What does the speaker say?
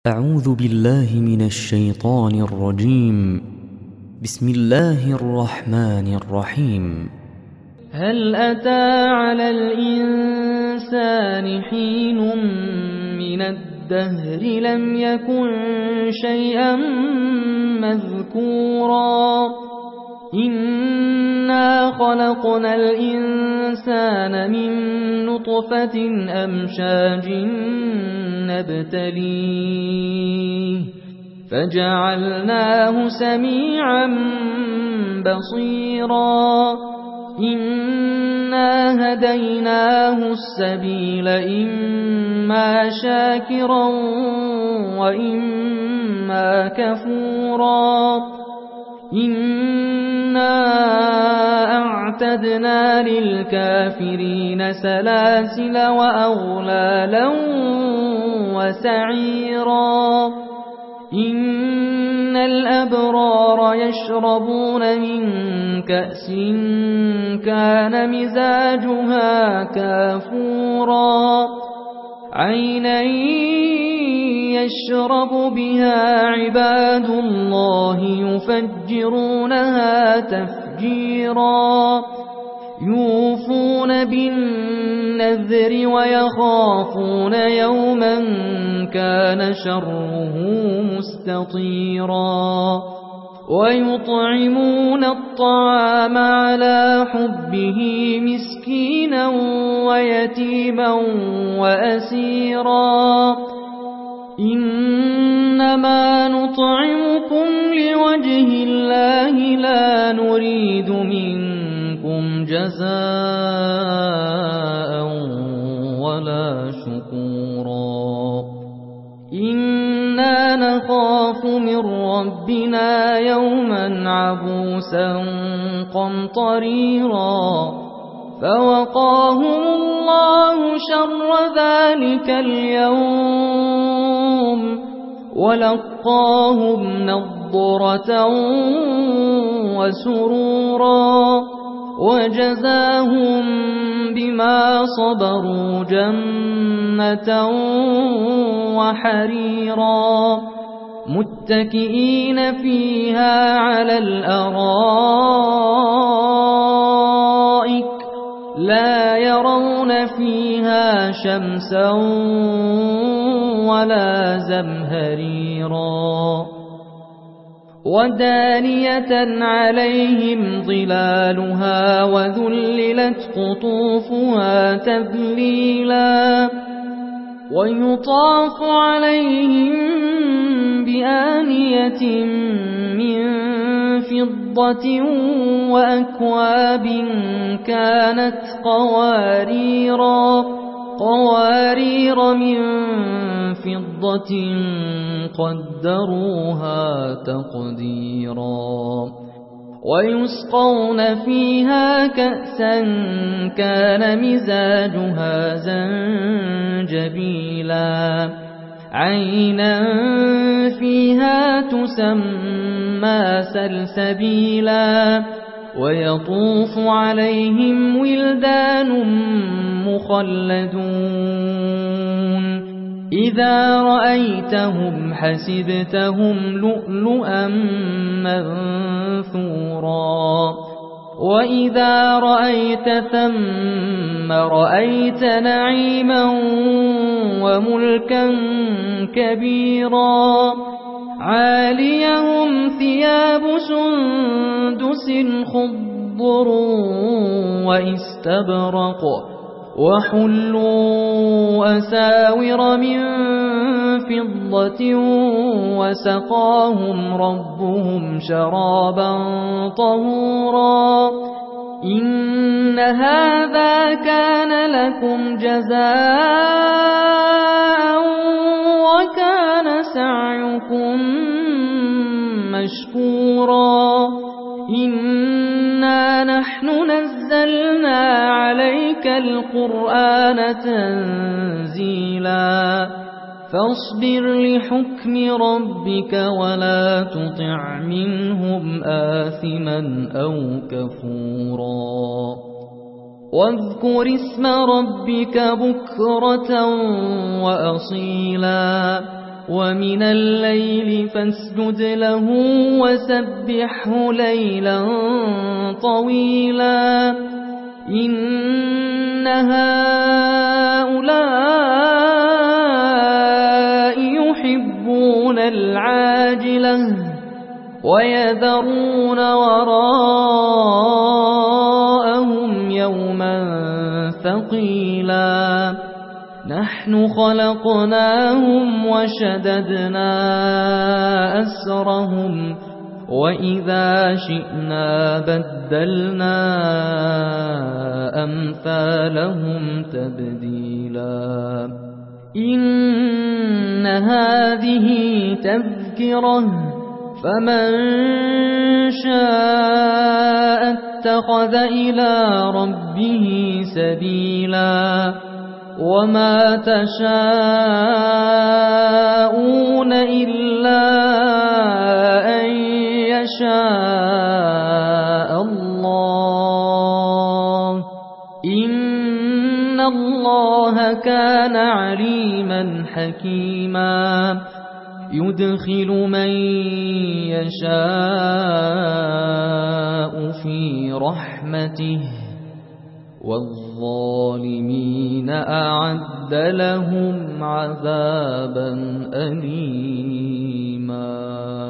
أعوذ بالله من الشيطان الرجيم. بسم الله الرحمن الرحيم. هل أتى على الإنسان حين من الدهر لم يكن شيئا مذكورا إنا خلقنا الإنسان من نطفة أمشاج نبتليه فجعلناه سميعا بصيرا إنا هديناه السبيل إما شاكرا وإما كفورا إنا أعتدنا للكافرين سلاسل وأغلالا وسعيرا إن الأبرار يشربون من كأس كان مزاجها كافورا عينا يشرب بها عباد الله يفجرونها تفجيرا يوفون بالنذر ويخافون يوما كان شره مستطيرا ويطعمون الطعام على حبه مسكينا ويتيما وأسيرا إنما نطعمكم لوجه الله لا نريد منكم جزاء ولا شكورا إنا نخاف من ربنا يوما عبوسا قمطريرا فوقاهم الله شر ذلك اليوم ولقاهم نضرة وسرورا وجزاهم بما صبروا جنة وحريرا متكئين فيها على الأرائك لا يرون فيها شمسا ولا زمهريرا ودانية عليهم ظلالها وذللت قطوفها تذليلا ويطاف عليهم بآنية من فضة وأكواب كانت قوارير من فضة قدروها تقديرا ويسقون فيها كأسا كان مزاجها زنجبيلا عينا فيها تسمى سلسبيلا ويطوف عليهم ولدان مخلدون إذا رأيتهم حسبتهم لؤلؤا منثورا وإذا رأيت ثم رأيت نعيما وملكا كبيرا عاليهم ثياب سندس خضر واستبرق وحلوا أساور من فضة وسقاهم ربهم شرابا طهورا إن هذا كان لكم جزاء وكان سعيكم مشكورا إنا نحن نزلنا عليك القرآن تنزيلا فاصبر لحكم ربك ولا تطع منهم آثما أو كفورا واذكر اسم ربك بكرة وأصيلا ومن الليل فاسجد له وسبحه ليلا طويلا إن هؤلاء يحبون العاجلة ويذرون وراءهم يوما ثقيلا نحن خلقناهم وشددنا أسرهم وإذا شئنا بدلنا أمثالهم تبديلا إن هذه تذكرة فمن شاء اتخذ إلى ربه سبيلا وما تشاءون إلا أن يشاء الله إن الله كان عليما حكيما يدخل من يشاء في رحمته والظالمين أعد لهم عذابا أليما